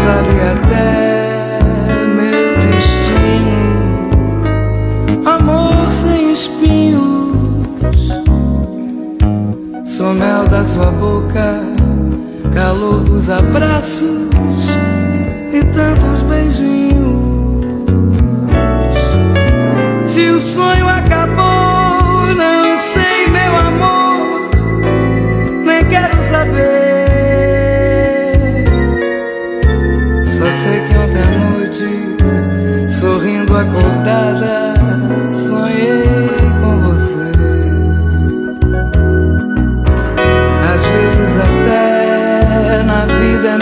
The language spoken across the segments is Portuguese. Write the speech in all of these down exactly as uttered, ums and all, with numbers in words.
sabe até meu destino. Amor sem espinhos, sou mel da sua boca, calor dos abraços e tantos beijinhos. Se o sonho acabou, não sei, meu amor, nem quero saber. Só sei que ontem à noite, sorrindo acordada, sonhei com você. Às vezes até na vida é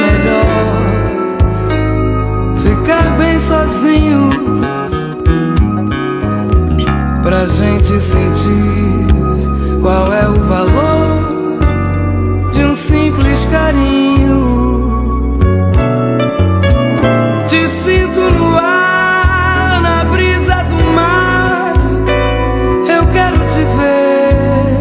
melhor ficar bem sozinho, pra gente sentir qual é o valor de um simples carinho. Te sinto no ar, na brisa do mar, eu quero te ver.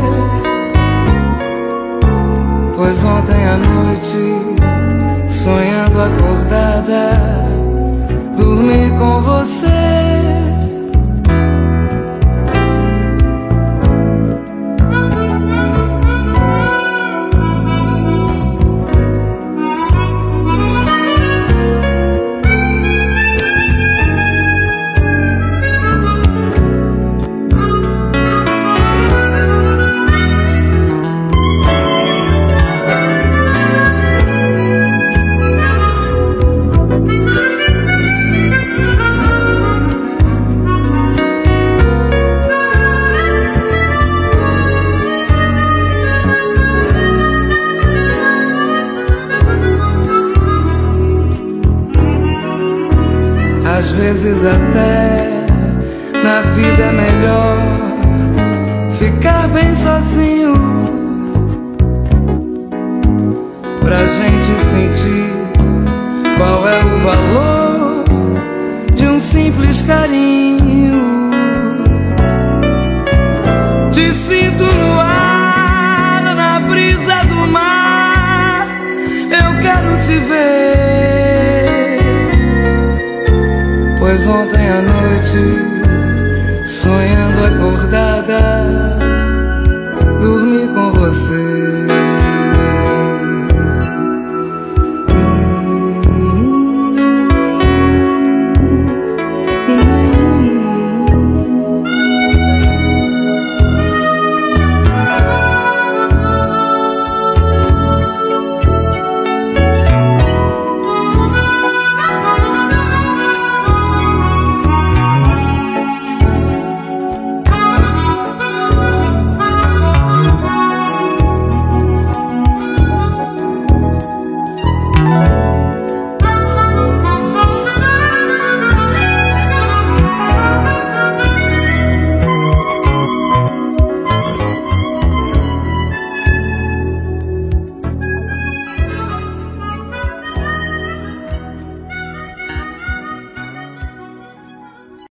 Pois ontem à noite, sonhando acordada, dormi com você. Às vezes até na vida é melhor ficar bem sozinho, pra gente sentir qual é o valor de um simples carinho. Te sinto no ar, na brisa do mar, eu quero te ver. Pois ontem à noite, sonhando acordada,